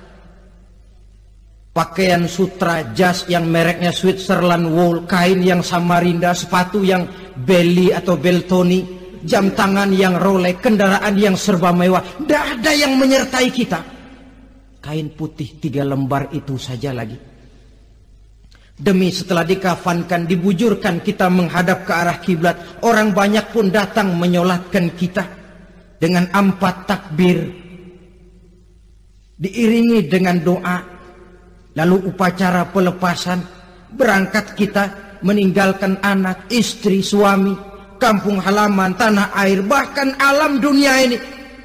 Pakaian sutra, jas yang mereknya Switzerland wool, kain yang Samarinda, sepatu yang Belly atau Beltoni, jam tangan yang Rolex, kendaraan yang serba mewah. Tidak ada yang menyertai kita. Kain putih 3 lembar itu saja lagi. Demi setelah dikafankan, dibujurkan kita menghadap ke arah kiblat, orang banyak pun datang menyolatkan kita dengan 4 takbir, diiringi dengan doa. Lalu upacara pelepasan, berangkat kita meninggalkan anak, istri, suami, kampung halaman, tanah air, bahkan alam dunia ini.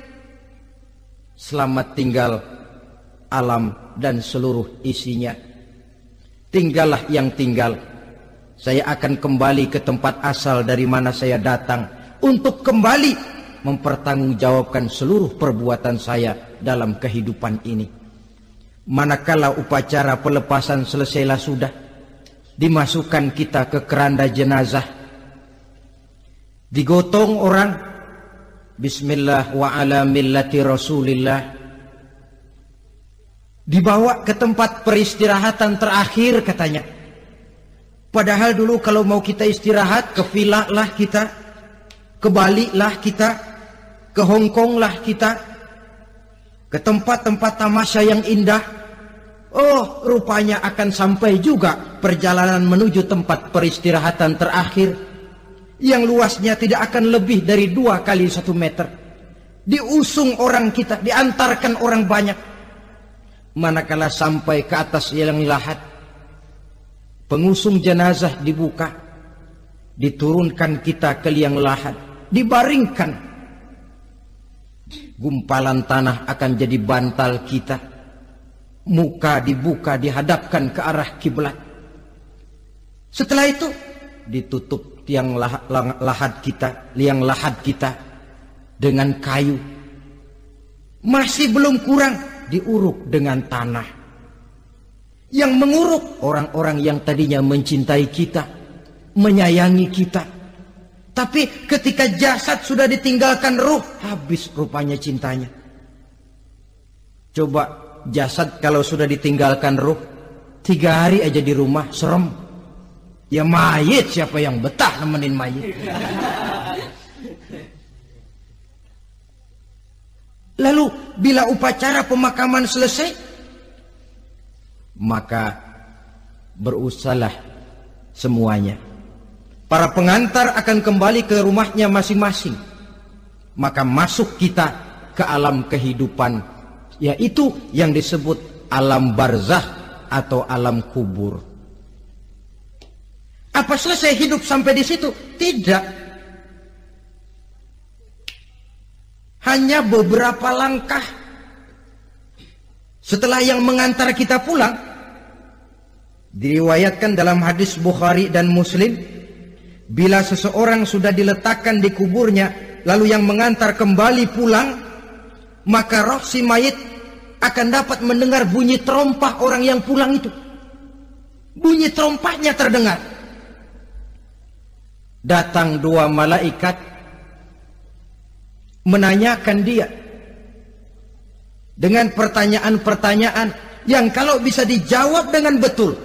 Selamat tinggal alam dan seluruh isinya. Tinggallah yang tinggal. Saya akan kembali ke tempat asal dari mana saya datang, untuk kembali mempertanggungjawabkan seluruh perbuatan saya dalam kehidupan ini. Manakala upacara pelepasan selesailah sudah, dimasukkan kita ke keranda jenazah, digotong orang, bismillah wa ala millati rasulillah, dibawa ke tempat peristirahatan terakhir katanya. Padahal dulu kalau mau kita istirahat, ke villa lah kita, ke Bali lah kita, ke Hong Kong lah kita, ke tempat-tempat tamasya yang indah. Oh, rupanya akan sampai juga perjalanan menuju tempat peristirahatan terakhir, yang luasnya tidak akan lebih dari 2 kali 1 meter. Diusung orang kita, diantarkan orang banyak. Manakala sampai ke atas liang lahat, pengusung jenazah dibuka, diturunkan kita ke liang lahat, dibaringkan. Gumpalan tanah akan jadi bantal kita, muka dibuka, dihadapkan ke arah kiblat. Setelah itu ditutup liang lahat kita dengan kayu. Masih belum kurang, diuruk dengan tanah. Yang menguruk orang-orang yang tadinya mencintai kita, menyayangi kita. Tapi ketika jasad sudah ditinggalkan ruh, habis rupanya cintanya. Coba jasad kalau sudah ditinggalkan ruh, 3 hari aja di rumah, serem. Ya mayit, siapa yang betah nemenin mayit? Lalu bila upacara pemakaman selesai, maka berusahalah semuanya. Para pengantar akan kembali ke rumahnya masing-masing. Maka masuk kita ke alam kehidupan, yaitu yang disebut alam barzakh atau alam kubur. Apa selesai hidup sampai di situ? Tidak. Hanya beberapa langkah setelah yang mengantar kita pulang. Diriwayatkan dalam hadis Bukhari dan Muslim, bila seseorang sudah diletakkan di kuburnya, lalu yang mengantar kembali pulang, maka roh si mayit akan dapat mendengar bunyi terompah orang yang pulang itu. Bunyi terompahnya terdengar. Datang 2 malaikat menanyakan dia dengan pertanyaan-pertanyaan yang kalau bisa dijawab dengan betul.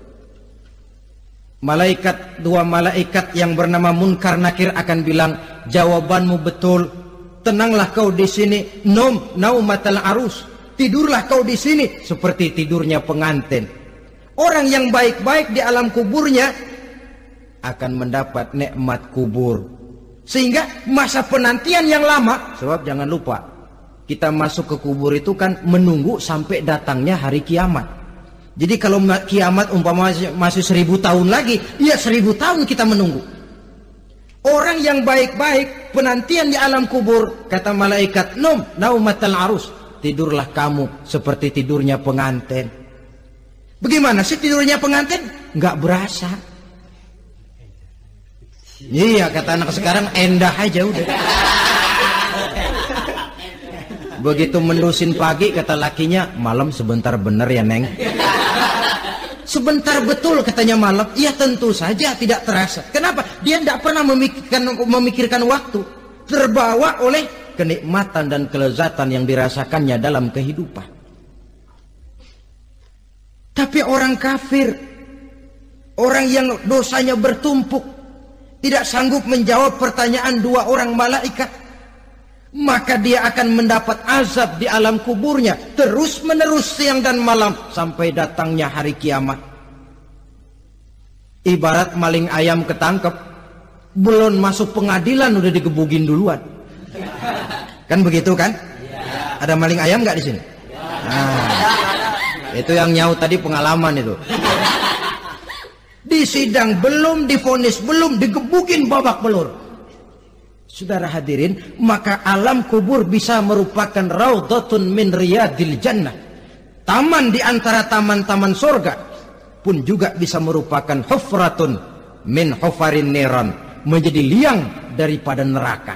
2 malaikat yang bernama Munkar Nakir akan bilang, jawabanmu betul, tenanglah kau di sini, naumatal arus, tidurlah kau di sini seperti tidurnya pengantin. Orang yang baik-baik di alam kuburnya akan mendapat nikmat kubur. Sehingga masa penantian yang lama, sebab jangan lupa, kita masuk ke kubur itu kan menunggu sampai datangnya hari kiamat. Jadi kalau kiamat umpama masih 1000 tahun lagi, ya 1000 tahun kita menunggu. Orang yang baik-baik, penantian di alam kubur, kata malaikat, naumatal arus, tidurlah kamu seperti tidurnya pengantin. Bagaimana sih tidurnya pengantin? Nggak berasa. Iya, kata anak sekarang, endah aja udah. Begitu mendusin pagi, kata lakinya, malam sebentar bener ya Neng. Sebentar betul katanya malam. Iya tentu saja tidak terasa. Kenapa? Dia tidak pernah memikirkan waktu. Terbawa oleh kenikmatan dan kelezatan yang dirasakannya dalam kehidupan. Tapi orang kafir, orang yang dosanya bertumpuk, tidak sanggup menjawab pertanyaan dua orang malaikat, maka dia akan mendapat azab di alam kuburnya terus menerus siang dan malam sampai datangnya hari kiamat. Ibarat maling ayam ketangkep, belum masuk pengadilan udah digebugin duluan. Kan begitu kan? Ada maling ayam nggak di sini? Nah, itu yang nyaut tadi pengalaman itu. Di sidang belum divonis, belum digebukin babak belur. Saudara hadirin, maka alam kubur bisa merupakan raudhatun min riyadil jannah. Taman di antara taman-taman surga, pun juga bisa merupakan hufratun min hufarin niran, menjadi liang daripada neraka.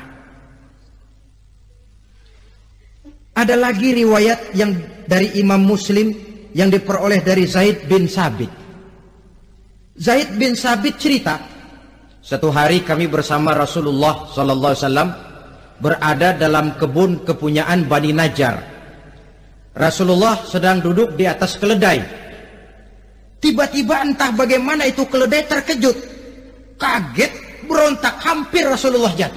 Ada lagi riwayat yang dari Imam Muslim yang diperoleh dari Zaid bin Sabit. Zaid bin Sabit cerita, satu hari kami bersama Rasulullah SAW berada dalam kebun kepunyaan Bani Najjar. Rasulullah sedang duduk di atas keledai. Tiba-tiba entah bagaimana itu keledai terkejut, kaget, berontak, hampir Rasulullah jatuh.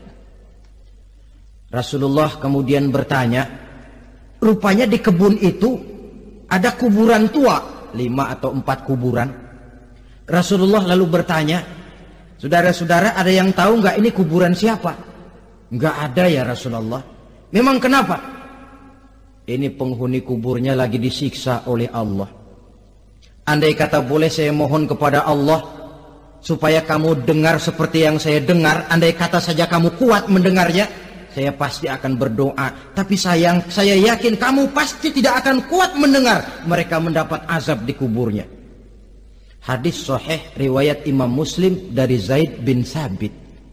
Rasulullah kemudian bertanya, rupanya di kebun itu ada kuburan tua, 5 atau 4 kuburan. Rasulullah lalu bertanya, saudara-saudara ada yang tahu nggak ini kuburan siapa? Nggak ada ya Rasulullah. Memang kenapa? Ini penghuni kuburnya lagi disiksa oleh Allah. Andai kata boleh saya mohon kepada Allah supaya kamu dengar seperti yang saya dengar, andai kata saja kamu kuat mendengarnya, saya pasti akan berdoa. Tapi sayang, saya yakin kamu pasti tidak akan kuat mendengar mereka mendapat azab di kuburnya. Hadis sahih riwayat Imam Muslim dari Zaid bin Sabit.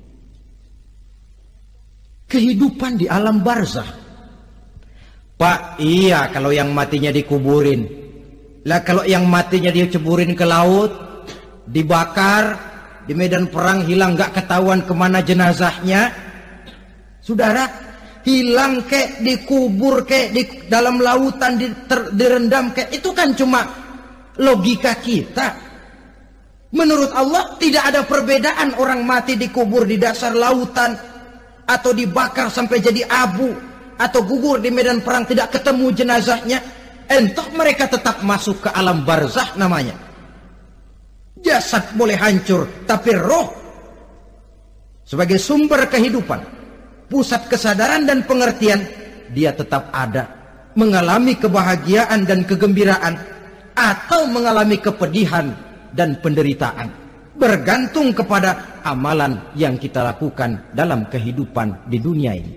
Kehidupan di alam barzah. Pak, iya kalau yang matinya dikuburin. Lah kalau yang matinya dia ceburin ke laut, dibakar, di medan perang hilang gak ketahuan kemana jenazahnya. Saudara, hilang kek, dikubur kek, di dalam lautan direndam kek, itu kan cuma logika kita. Menurut Allah tidak ada perbedaan orang mati dikubur di dasar lautan, atau dibakar sampai jadi abu, atau gugur di medan perang tidak ketemu jenazahnya. Entah mereka tetap masuk ke alam barzah namanya. Jasad boleh hancur, tapi roh sebagai sumber kehidupan, pusat kesadaran dan pengertian, dia tetap ada, mengalami kebahagiaan dan kegembiraan, atau mengalami kepedihan dan penderitaan, bergantung kepada amalan yang kita lakukan dalam kehidupan di dunia ini.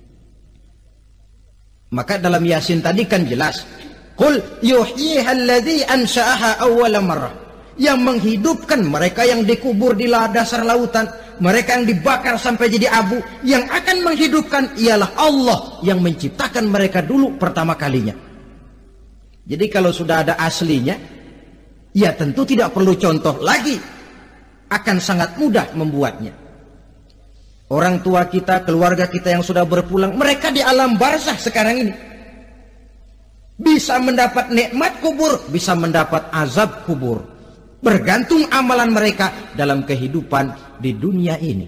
Maka dalam Yasin tadi kan jelas, qul yuhyiha alladzi ansha'aha awwala marrah, yang menghidupkan mereka yang dikubur di dasar lautan, mereka yang dibakar sampai jadi abu, yang akan menghidupkan ialah Allah yang menciptakan mereka dulu pertama kalinya. Jadi kalau sudah ada aslinya, ya tentu tidak perlu contoh lagi, akan sangat mudah membuatnya. Orang tua kita, keluarga kita yang sudah berpulang, mereka di alam barzah sekarang ini bisa mendapat nikmat kubur, bisa mendapat azab kubur, bergantung amalan mereka dalam kehidupan di dunia ini.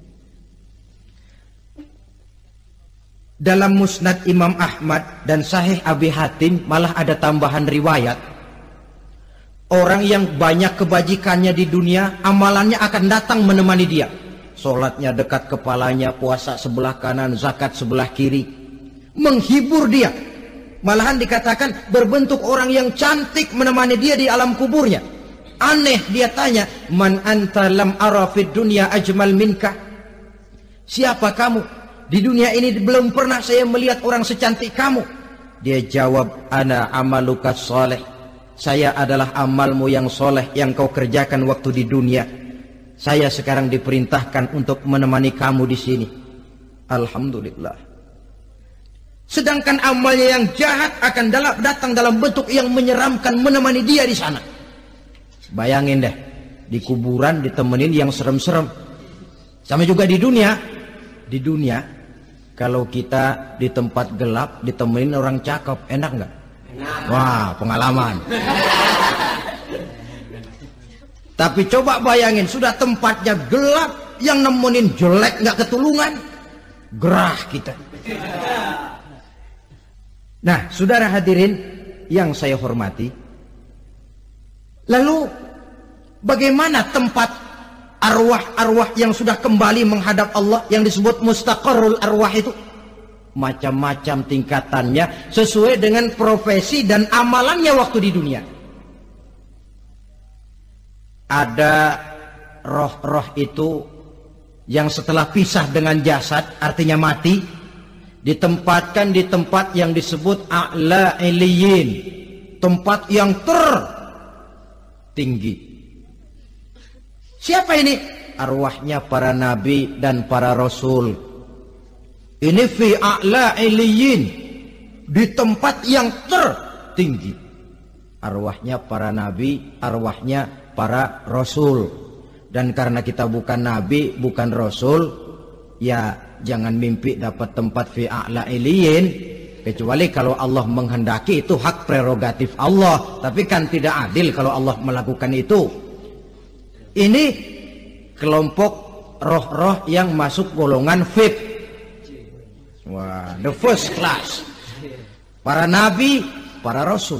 Dalam Musnad Imam Ahmad dan Sahih Abi Hatim malah ada tambahan riwayat. Orang yang banyak kebajikannya di dunia, amalannya akan datang menemani dia. Sholatnya dekat kepalanya, puasa sebelah kanan, zakat sebelah kiri, menghibur dia. Malahan dikatakan berbentuk orang yang cantik menemani dia di alam kuburnya. Aneh, dia tanya, man anta lam ara fid dunya ajmal minka. Siapa kamu? Di dunia ini belum pernah saya melihat orang secantik kamu. Dia jawab, ana amaluka soleh. Saya adalah amalmu yang soleh yang kau kerjakan waktu di dunia. Saya sekarang diperintahkan untuk menemani kamu di sini. Alhamdulillah. Sedangkan amalnya yang jahat akan datang dalam bentuk yang menyeramkan menemani dia di sana. Bayangin deh, di kuburan ditemenin yang serem-serem. Sama juga di dunia. Di dunia, kalau kita di tempat gelap ditemenin orang cakep, enak nggak? Wah, pengalaman. Tapi coba bayangin, sudah tempatnya gelap, yang nemenin jelek nggak ketulungan, gerah kita. Nah, saudara hadirin yang saya hormati, lalu bagaimana tempat arwah-arwah yang sudah kembali menghadap Allah yang disebut mustaqarrul arwah itu? Macam-macam tingkatannya sesuai dengan profesi dan amalannya waktu di dunia. Ada roh-roh itu yang setelah pisah dengan jasad, artinya mati, ditempatkan di tempat yang disebut a'la iliyin, tempat yang tertinggi. Siapa ini? Arwahnya para nabi dan para rasul. Ini fi a'la iliyin, di tempat yang tertinggi. Arwahnya para nabi, arwahnya para rasul. Dan karena kita bukan nabi, bukan rasul, ya jangan mimpi dapat tempat fi a'la iliyin, kecuali kalau Allah menghendaki. Itu hak prerogatif Allah, tapi kan tidak adil kalau Allah melakukan itu. Ini kelompok roh-roh yang masuk golongan VIP. Wah, the first class. Para nabi, para rasul.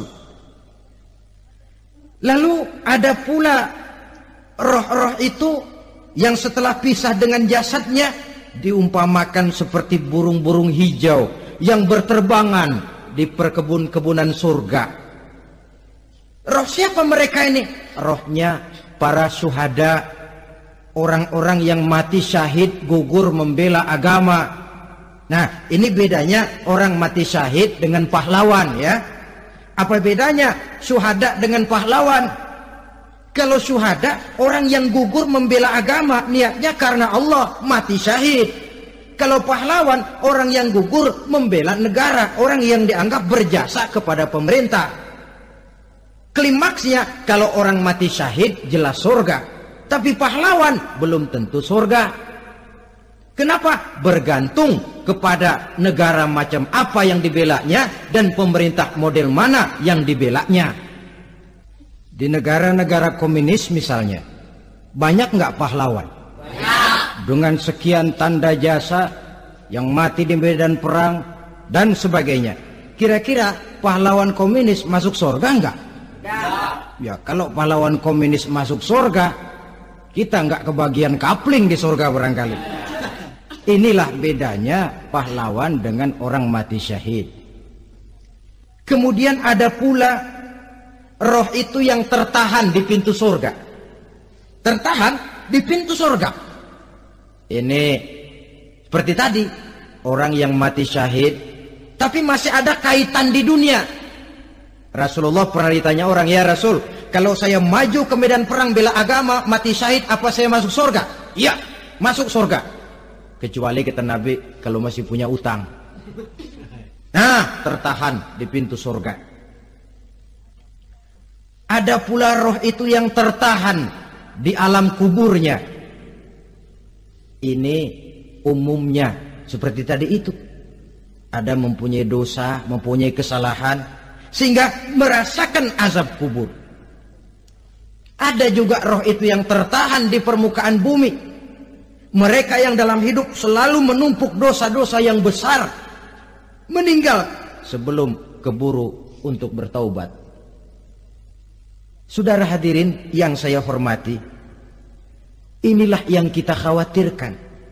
Lalu ada pula roh-roh itu yang setelah pisah dengan jasadnya diumpamakan seperti burung-burung hijau yang berterbangan di perkebun-kebunan surga. Roh siapa mereka ini? Rohnya para syuhada, orang-orang yang mati syahid gugur membela agama. Nah, ini bedanya orang mati syahid dengan pahlawan, ya. Apa bedanya syuhada dengan pahlawan? Kalau syuhada, orang yang gugur membela agama, niatnya karena Allah, mati syahid. Kalau pahlawan, orang yang gugur membela negara, orang yang dianggap berjasa kepada pemerintah. Klimaksnya, kalau orang mati syahid jelas surga, tapi pahlawan belum tentu surga. Kenapa? Bergantung kepada negara macam apa yang dibelanya dan pemerintah model mana yang dibelanya. Di negara-negara komunis misalnya, banyak nggak pahlawan? Banyak. Dengan sekian tanda jasa yang mati di medan perang dan sebagainya. Kira-kira pahlawan komunis masuk surga nggak? Enggak. Ya, kalau pahlawan komunis masuk surga, kita nggak kebagian kapling di surga barangkali. Inilah bedanya pahlawan dengan orang mati syahid. Kemudian ada pula roh itu yang tertahan di pintu surga. Tertahan di pintu surga. Ini seperti tadi, orang yang mati syahid tapi masih ada kaitan di dunia. Rasulullah pernah ditanya orang, ya Rasul, kalau saya maju ke medan perang bela agama, mati syahid, apa saya masuk surga? Iya, masuk surga. Kecuali kata Nabi, kalau masih punya utang. Nah, tertahan di pintu surga. Ada pula roh itu yang tertahan di alam kuburnya. Ini umumnya seperti tadi itu. Ada mempunyai dosa, mempunyai kesalahan, sehingga merasakan azab kubur. Ada juga roh itu yang tertahan di permukaan bumi. Mereka yang dalam hidup selalu menumpuk dosa-dosa yang besar, meninggal sebelum keburu untuk bertaubat. Saudara hadirin yang saya hormati, inilah yang kita khawatirkan.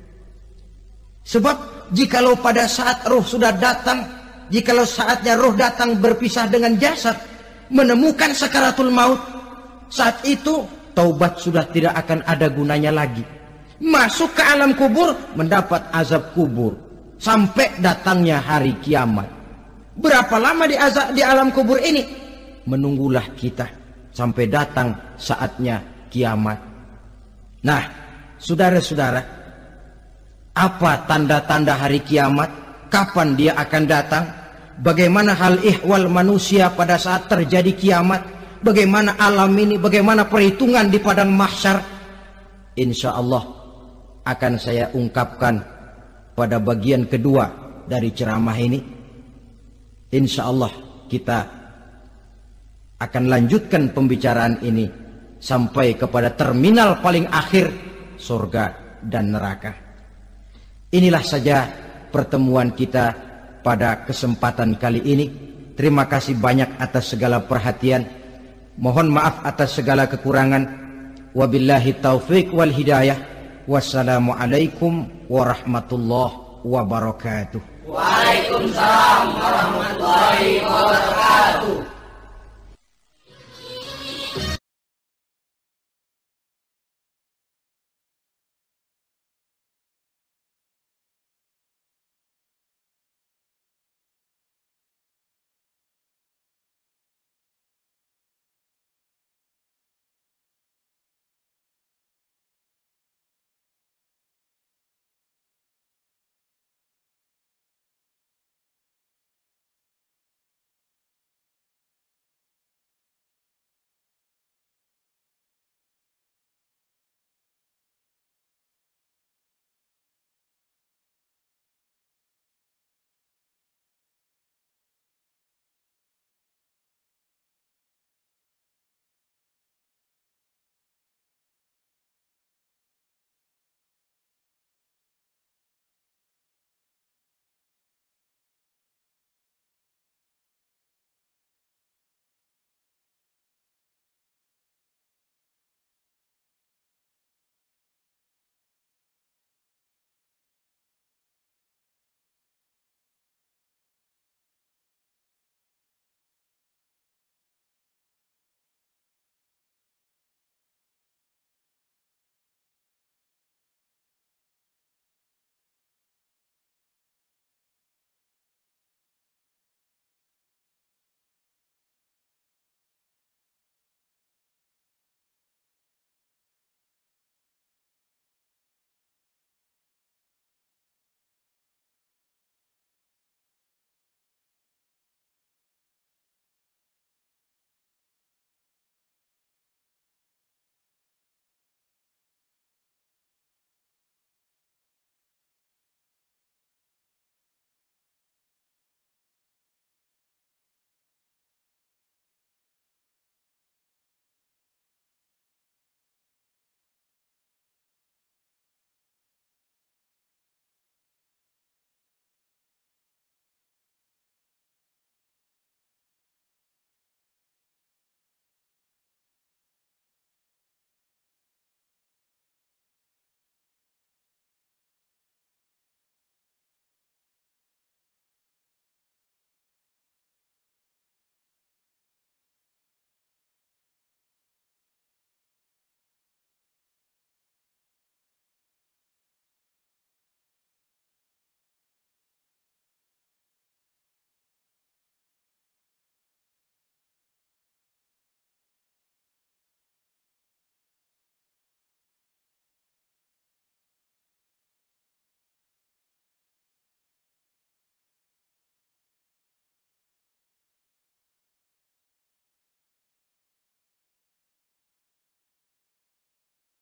Sebab jikalau pada saat roh sudah datang, jikalau saatnya roh datang berpisah dengan jasad, menemukan sakaratul maut, saat itu taubat sudah tidak akan ada gunanya lagi. Masuk ke alam kubur, mendapat azab kubur sampai datangnya hari kiamat. Berapa lama di alam kubur ini? Menunggulah kita sampai datang saatnya kiamat. Nah, saudara-saudara, apa tanda-tanda hari kiamat? Kapan dia akan datang? Bagaimana hal ihwal manusia pada saat terjadi kiamat? Bagaimana alam ini? Bagaimana perhitungan di padang mahsyar? Insya Allah akan saya ungkapkan pada bagian kedua dari ceramah ini. Insya Allah kita akan lanjutkan pembicaraan ini sampai kepada terminal paling akhir, surga dan neraka. Inilah saja pertemuan kita pada kesempatan kali ini. Terima kasih banyak atas segala perhatian. Mohon maaf atas segala kekurangan. Wabillahi taufiq wal hidayah. Wassalamualaikum warahmatullahi wabarakatuh. Waalaikumsalam warahmatullahi